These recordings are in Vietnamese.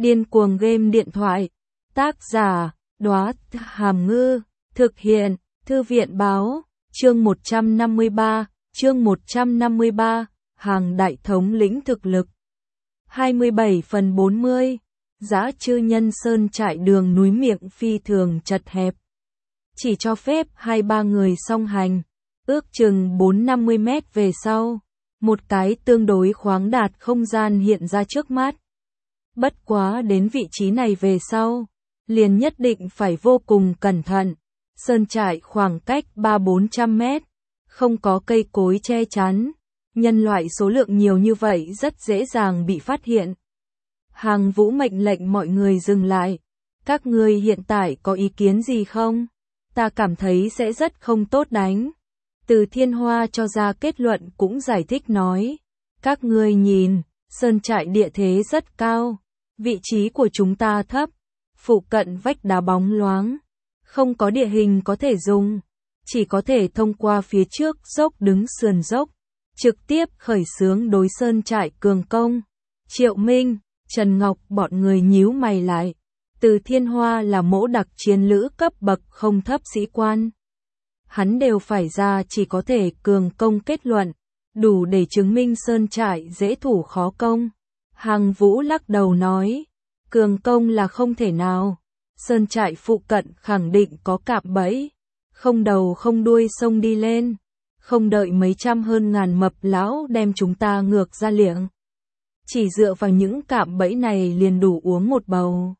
Điên cuồng game điện thoại. Tác giả, Đóa Hàm Ngư. Thực hiện, Thư viện báo. Chương 153, Hàng đại thống lĩnh thực lực. 27/40. Dã Chư Nhân Sơn trại đường núi miệng phi thường chật hẹp. Chỉ cho phép 2-3 người song hành. Ước chừng 4-50 mét về sau, một cái tương đối khoáng đạt không gian hiện ra trước mắt. Bất quá đến vị trí này về sau, liền nhất định phải vô cùng cẩn thận. Sơn trại khoảng cách 300-400 mét, không có cây cối che chắn. Nhân loại số lượng nhiều như vậy rất dễ dàng bị phát hiện. Hàng Vũ mệnh lệnh mọi người dừng lại. Các ngươi hiện tại có ý kiến gì không? Ta cảm thấy sẽ rất không tốt đánh. Từ Thiên Hoa cho ra kết luận cũng giải thích nói. Các ngươi nhìn, sơn trại địa thế rất cao. Vị trí của chúng ta thấp. Phụ cận vách đá bóng loáng. Không có địa hình có thể dùng. Chỉ có thể thông qua phía trước dốc đứng sườn dốc. Trực tiếp khởi xướng đối sơn trại cường công. Triệu Minh, Trần Ngọc bọn người nhíu mày lại. Từ Thiên Hoa là mỗ đặc chiến lữ cấp bậc không thấp sĩ quan. Hắn đều phải ra chỉ có thể cường công kết luận, đủ để chứng minh sơn trại dễ thủ khó công. Hàng Vũ lắc đầu nói, cường công là không thể nào. Sơn trại phụ cận khẳng định có cạm bẫy, không đầu không đuôi xông đi lên, không đợi mấy trăm hơn ngàn mập lão đem chúng ta ngược ra liệng. Chỉ dựa vào những cạm bẫy này liền đủ uống một bầu.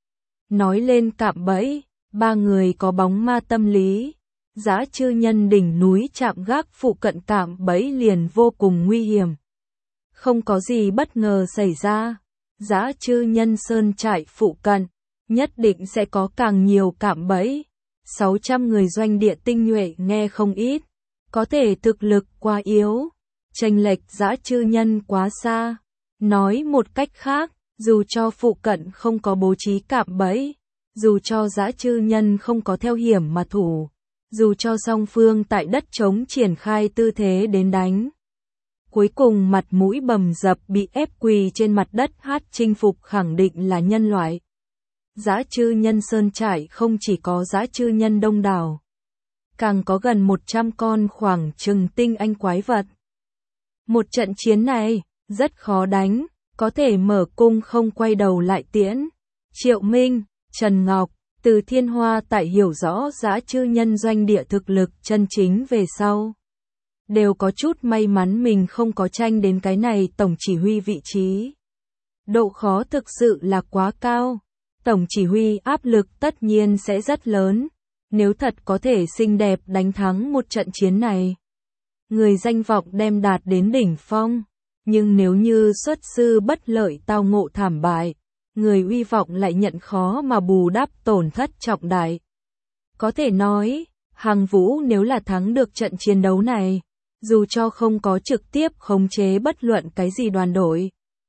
Nói lên cạm bẫy, ba người có bóng ma tâm lý. Dã Chư Nhân đỉnh núi chạm gác phụ cận cạm bẫy liền vô cùng nguy hiểm. Không có gì bất ngờ xảy ra. Dã Chư Nhân sơn trại phụ cận, nhất định sẽ có càng nhiều cạm bẫy. 600 người doanh địa tinh nhuệ nghe không ít. Có thể thực lực quá yếu. Chênh lệch Dã Chư Nhân quá xa. Nói một cách khác, dù cho phụ cận không có bố trí cạm bẫy, dù cho Dã Chư Nhân không có theo hiểm mà thủ, dù cho song phương tại đất trống triển khai tư thế đến đánh. Cuối cùng mặt mũi bầm dập bị ép quỳ trên mặt đất hát chinh phục khẳng định là nhân loại. Dã Chư Nhân sơn trại không chỉ có Dã Chư Nhân đông đảo, càng có gần 100 con khoảng chừng tinh anh quái vật. Một trận chiến này rất khó đánh, có thể mở cung không quay đầu lại tiễn. Triệu Minh, Trần Ngọc, Từ Thiên Hoa tại hiểu rõ Dã Chư Nhân doanh địa thực lực chân chính về sau, đều có chút may mắn mình không có tranh đến cái này tổng chỉ huy vị trí. Độ khó thực sự là quá cao, tổng chỉ huy áp lực tất nhiên sẽ rất lớn, nếu thật có thể xinh đẹp đánh thắng một trận chiến này. Người danh vọng đem đạt đến đỉnh phong, nhưng nếu như xuất sư bất lợi tao ngộ thảm bại, người uy vọng lại nhận khó mà bù đắp tổn thất trọng đại. Có thể nói, Hàng Vũ nếu là thắng được trận chiến đấu này, dù cho không có trực tiếp khống chế bất luận cái gì đoàn đội,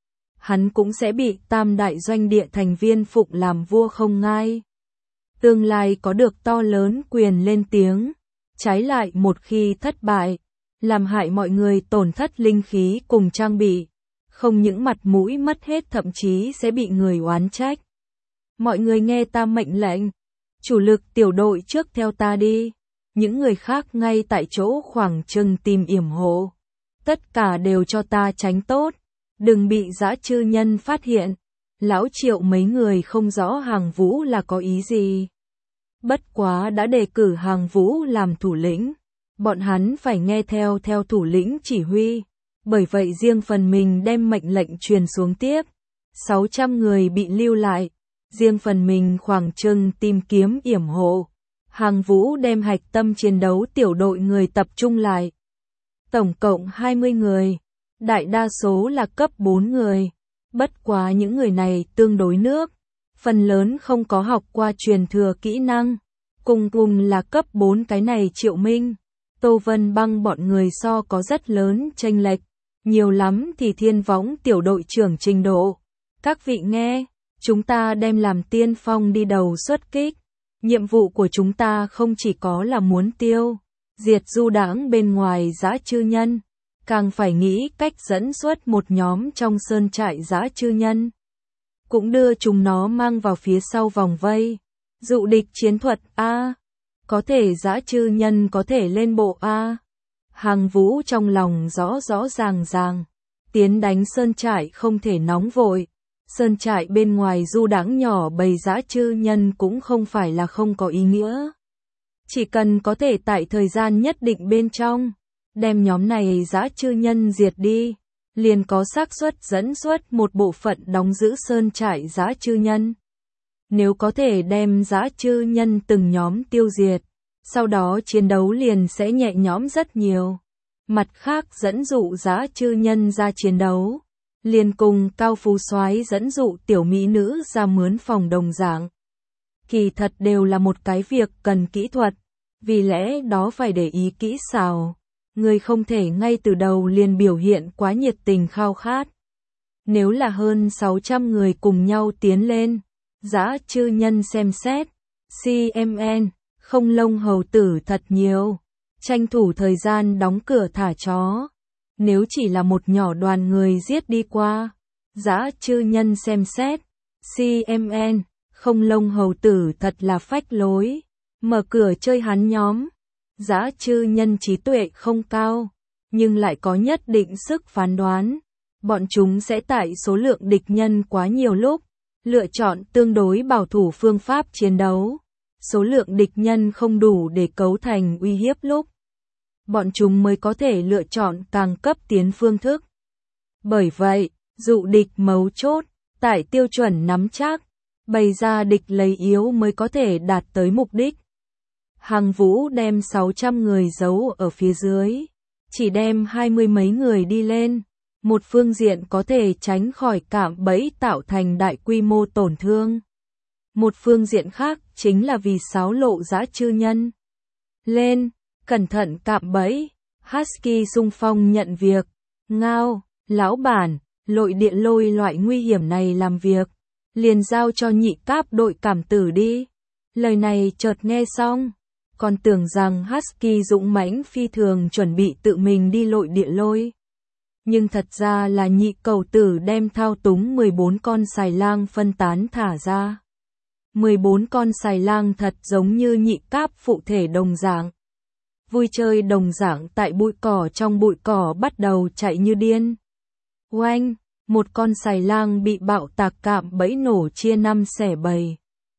hắn cũng sẽ bị tam đại doanh địa thành viên phụng làm vua không ngai. Tương lai có được to lớn quyền lên tiếng, trái lại một khi thất bại, làm hại mọi người tổn thất linh khí cùng trang bị. Không những mặt mũi mất hết thậm chí sẽ bị người oán trách. Mọi người nghe ta mệnh lệnh. Chủ lực tiểu đội trước theo ta đi. Những người khác ngay tại chỗ khoảng chừng tìm yểm hộ. Tất cả đều cho ta tránh tốt. Đừng bị Dã Chư Nhân phát hiện. Lão Triệu mấy người không rõ Hàng Vũ là có ý gì. Bất quá đã đề cử Hàng Vũ làm thủ lĩnh. Bọn hắn phải nghe theo thủ lĩnh chỉ huy. Bởi vậy riêng phần mình đem mệnh lệnh truyền xuống tiếp. 600 người bị lưu lại. Riêng phần mình khoảng chừng tìm kiếm yểm hộ. Hàng Vũ đem hạch tâm chiến đấu tiểu đội người tập trung lại. Tổng cộng 20 người. Đại đa số là cấp 4 người. Bất quá những người này tương đối nước. Phần lớn không có học qua truyền thừa kỹ năng. Cùng là cấp 4 cái này Triệu Minh, Tô Vân Băng bọn người so có rất lớn chênh lệch. Nhiều lắm thì Thiên Võng tiểu đội trưởng trình độ. Các vị nghe, chúng ta đem làm tiên phong đi đầu xuất kích. Nhiệm vụ của chúng ta không chỉ có là muốn diệt du đãng bên ngoài Dã Chư Nhân, càng phải nghĩ cách dẫn xuất một nhóm trong sơn trại Dã Chư Nhân. cũng đưa chúng nó mang vào phía sau vòng vây. Dụ địch chiến thuật a, có thể dã chư nhân có thể lên bộ a. Hàng Vũ trong lòng rõ rõ ràng, tiến đánh sơn trại không thể nóng vội. Sơn trại bên ngoài du đãng nhỏ bầy dã chư nhân cũng không phải là không có ý nghĩa. Chỉ cần có thể tại thời gian nhất định bên trong, đem nhóm này dã chư nhân diệt đi, liền có xác suất dẫn xuất một bộ phận đóng giữ sơn trại dã chư nhân. Nếu có thể đem dã chư nhân từng nhóm tiêu diệt, sau đó chiến đấu liền sẽ nhẹ nhõm rất nhiều. Mặt khác dẫn dụ dã chư nhân ra chiến đấu, liền cùng Cao Phú Soái dẫn dụ tiểu mỹ nữ ra mướn phòng đồng dạng. Kỳ thật đều là một cái việc cần kỹ thuật, vì lẽ đó phải để ý kỹ xảo. Người không thể ngay từ đầu liền biểu hiện quá nhiệt tình khao khát. Nếu là hơn 600 người cùng nhau tiến lên, dã chư nhân xem xét, CMN, không lông hầu tử thật nhiều, tranh thủ thời gian đóng cửa thả chó. Nếu chỉ là một nhỏ đoàn người giết đi qua, dã chư nhân xem xét, CMN, không lông hầu tử thật là phách lối, mở cửa chơi hắn nhóm. Dã chư nhân trí tuệ không cao, nhưng lại có nhất định sức phán đoán. Bọn chúng sẽ tại số lượng địch nhân quá nhiều lúc, lựa chọn tương đối bảo thủ phương pháp chiến đấu. Số lượng địch nhân không đủ để cấu thành uy hiếp lúc, bọn chúng mới có thể lựa chọn càng cấp tiến phương thức. Bởi vậy, dụ địch mấu chốt, tại tiêu chuẩn nắm chắc, bày ra địch lấy yếu mới có thể đạt tới mục đích. Hàng Vũ đem 600 người giấu ở phía dưới, chỉ đem 20 mấy người đi lên. Một phương diện có thể tránh khỏi cạm bẫy tạo thành đại quy mô tổn thương. Một phương diện khác chính là vì xáo lộ dã chư nhân. Lên, cẩn thận cạm bẫy, Husky xung phong nhận việc. Ngao, lão bản, lội địa lôi loại nguy hiểm này làm việc, liền giao cho nhị cáp đội cảm tử đi. Lời này chợt nghe xong, còn tưởng rằng Husky dũng mãnh phi thường chuẩn bị tự mình đi lội địa lôi. Nhưng thật ra là nhị cầu tử đem thao túng 14 con xài lang phân tán thả ra. 14 con xài lang thật giống như nhị cáp phụ thể đồng dạng. Vui chơi đồng dạng tại bụi cỏ trong bụi cỏ bắt đầu chạy như điên. Oanh, một con xài lang bị bạo tạc cạm bẫy nổ chia 5 xẻ 7.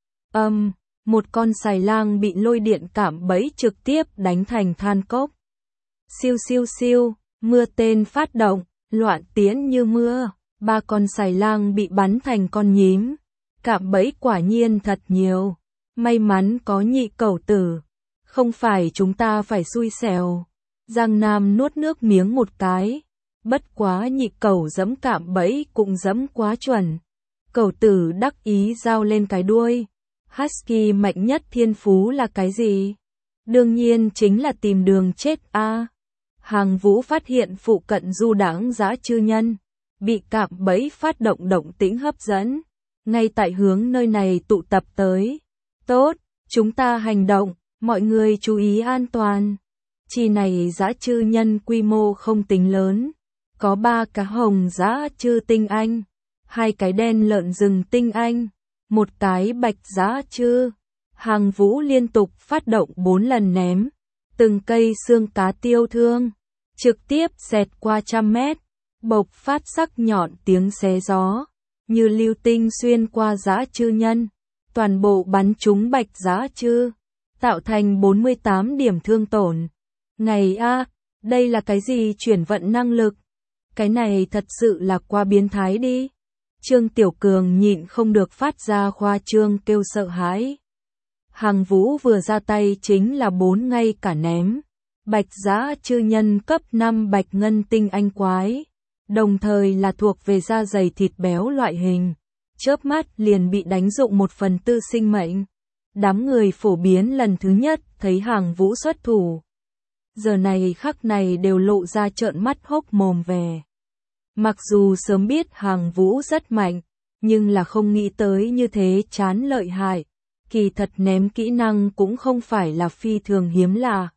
Một con xài lang bị lôi điện cạm bẫy trực tiếp đánh thành than cốc. Siêu siêu siêu, mưa tên phát động, loạn tiến như mưa, 3 con xài lang bị bắn thành con nhím. Cạm bẫy quả nhiên thật nhiều, may mắn có nhị cẩu tử, không phải chúng ta phải xui xẻo. Giang Nam nuốt nước miếng một cái, bất quá nhị cẩu giẫm cạm bẫy cũng giẫm quá chuẩn. Cẩu tử đắc ý giao lên cái đuôi. Husky mạnh nhất thiên phú là cái gì? Đương nhiên chính là tìm đường chết a. Hàng Vũ phát hiện phụ cận du đãng dã chư nhân, bị cạm bẫy phát động động tĩnh hấp dẫn, ngay tại hướng nơi này tụ tập tới. Tốt, chúng ta hành động, mọi người chú ý an toàn. Chi này dã chư nhân quy mô không tính lớn, có 3 cá hồng dã chư tinh anh, 2 cái đen lợn rừng tinh anh, 1 cái bạch dã chư. Hàng Vũ liên tục phát động 4 lần ném, từng cây xương cá tiêu thương, trực tiếp xẹt qua 100 mét, bộc phát sắc nhọn tiếng xé gió, như lưu tinh xuyên qua dã chư nhân, toàn bộ bắn trúng bạch dã chư, tạo thành 48 điểm thương tổn. Ngày a, đây là cái gì chuyển vận năng lực? Cái này thật sự là quá biến thái đi. Trương Tiểu Cường nhịn không được phát ra khoa trương kêu sợ hãi. Hàng Vũ vừa ra tay chính là 4 ngay cả ném. Bạch dã chư nhân cấp 5 bạch ngân tinh anh quái, đồng thời là thuộc về da dày thịt béo loại hình. Chớp mắt liền bị đánh dụng 1/4 sinh mệnh. Đám người phổ biến lần thứ nhất thấy Hàng Vũ xuất thủ, giờ này khắc này đều lộ ra trợn mắt hốc mồm về. Mặc dù sớm biết Hàng Vũ rất mạnh, nhưng là không nghĩ tới như thế chán lợi hại. Kỳ thật ném kỹ năng cũng không phải là phi thường hiếm lạ.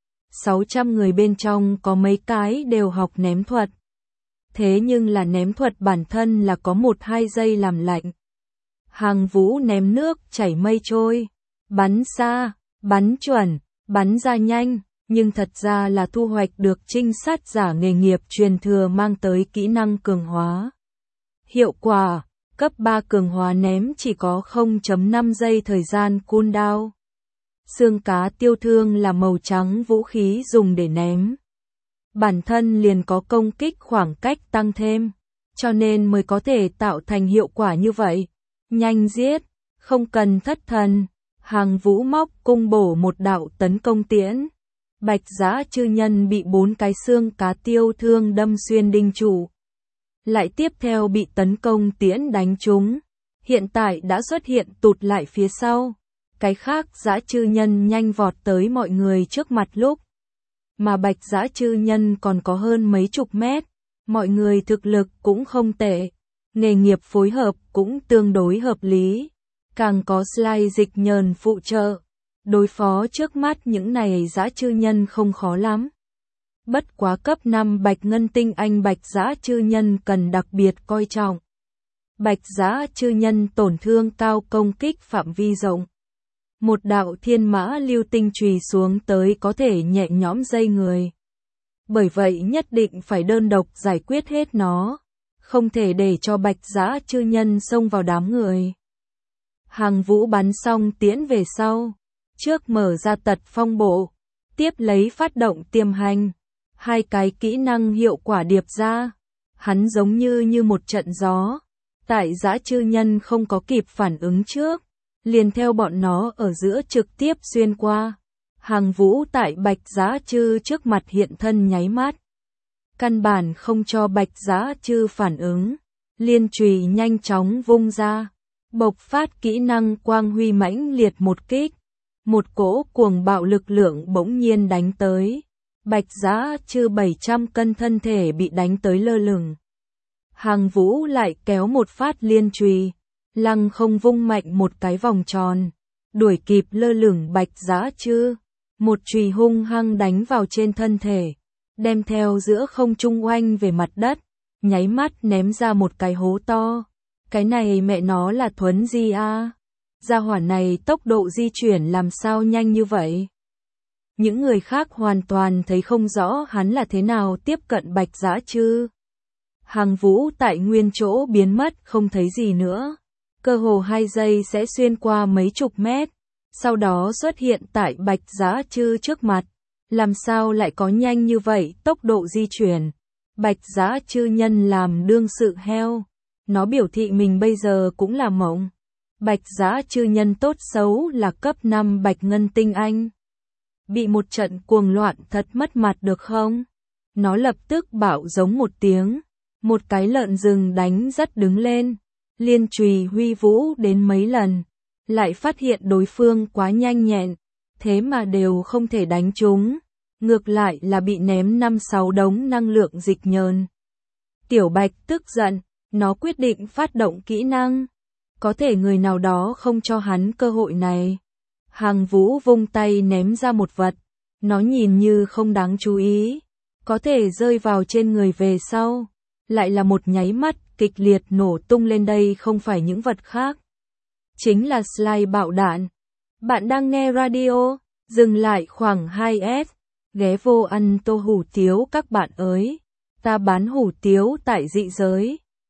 600 người bên trong có mấy cái đều học ném thuật. Thế nhưng là ném thuật bản thân là có 1-2 giây làm lạnh, Hàng Vũ ném nước chảy mây trôi, bắn xa, bắn chuẩn, bắn ra nhanh, nhưng thật ra là thu hoạch được trinh sát giả nghề nghiệp truyền thừa mang tới kỹ năng cường hóa. Hiệu quả, cấp 3 cường hóa ném chỉ có 0.5 giây thời gian cooldown. Xương cá tiêu thương là màu trắng vũ khí dùng để ném. Bản thân liền có công kích khoảng cách tăng thêm, cho nên mới có thể tạo thành hiệu quả như vậy. Nhanh giết, không cần thất thần. Hàng Vũ móc cung bổ một đạo tấn công tiễn. Bạch Dã Chư Nhân bị 4 cái xương cá tiêu thương đâm xuyên đinh trụ. Lại tiếp theo bị tấn công tiễn đánh trúng. Hiện tại đã xuất hiện tụt lại phía sau. Cái khác Dã Chư Nhân nhanh vọt tới mọi người trước mặt lúc. Mà Bạch Dã Chư Nhân còn có hơn mấy chục mét. Mọi người thực lực cũng không tệ. Nghề nghiệp phối hợp cũng tương đối hợp lý. Càng có slide dịch nhờn phụ trợ. Đối phó trước mắt những này Dã Chư Nhân không khó lắm. Bất quá cấp 5 Bạch Ngân Tinh Anh Bạch Dã Chư Nhân cần đặc biệt coi trọng. Bạch Dã Chư Nhân tổn thương cao, công kích phạm vi rộng. Một đạo thiên mã lưu tinh chùy xuống tới có thể nhẹ nhõm dây người. Bởi vậy nhất định phải đơn độc giải quyết hết nó. Không thể để cho Bạch Dã Chư Nhân xông vào đám người. Hàng Vũ bắn xong tiễn về sau. Trước mở ra tật phong bộ. Tiếp lấy phát động tiềm hành. 2 cái kỹ năng hiệu quả điệp ra. Hắn giống như một trận gió. Tại Dã Chư Nhân không có kịp phản ứng trước. Liền theo bọn nó ở giữa trực tiếp xuyên qua. Hàng Vũ tại Bạch Dã Chư trước mặt hiện thân nháy mắt. Căn bản không cho Bạch Dã Chư phản ứng. Liên chùy nhanh chóng vung ra. Bộc phát kỹ năng quang huy mãnh liệt một kích. Một cỗ cuồng bạo lực lượng bỗng nhiên đánh tới. Bạch Dã Chư 700 cân thân thể bị đánh tới lơ lửng. Hàng Vũ lại kéo một phát liên chùy. Lăng không vung mạnh một cái vòng tròn. Đuổi kịp lơ lửng Bạch Dã Chư. Một chùy hung hăng đánh vào trên thân thể. Đem theo giữa không trung oanh về mặt đất. Nháy mắt ném ra một cái hố to. Cái này mẹ nó là thuấn di a. Gia hỏa này tốc độ di chuyển làm sao nhanh như vậy? Những người khác hoàn toàn thấy không rõ hắn là thế nào tiếp cận Bạch Dã Chư. Hàng Vũ tại nguyên chỗ biến mất không thấy gì nữa. Cơ hồ 2 giây sẽ xuyên qua mấy chục mét. Sau đó xuất hiện tại Bạch Dã Chư trước mặt. Làm sao lại có nhanh như vậy tốc độ di chuyển? Bạch Dã Chư Nhân làm đương sự heo. Nó biểu thị mình bây giờ cũng là mộng. Bạch Dã Chư Nhân tốt xấu là cấp 5 Bạch Ngân Tinh Anh. Bị một trận cuồng loạn thật mất mặt được không? Nó lập tức bảo giống một tiếng. Một cái lợn rừng đánh rất đứng lên. Liên chùy huy vũ đến mấy lần. Lại phát hiện đối phương quá nhanh nhẹn. Thế mà đều không thể đánh trúng. Ngược lại là bị ném 5-6 đống năng lượng dịch nhờn. Tiểu Bạch tức giận. Nó quyết định phát động kỹ năng. Có thể người nào đó không cho hắn cơ hội này. Hàng Vũ vung tay ném ra một vật. Nó nhìn như không đáng chú ý. Có thể rơi vào trên người về sau. Lại là một nháy mắt kịch liệt nổ tung lên, đây không phải những vật khác. Chính là slide bạo đạn. Bạn đang nghe radio. Dừng lại khoảng 2S. Ghé vô ăn tô hủ tiếu các bạn ơi. Ta bán hủ tiếu tại dị giới.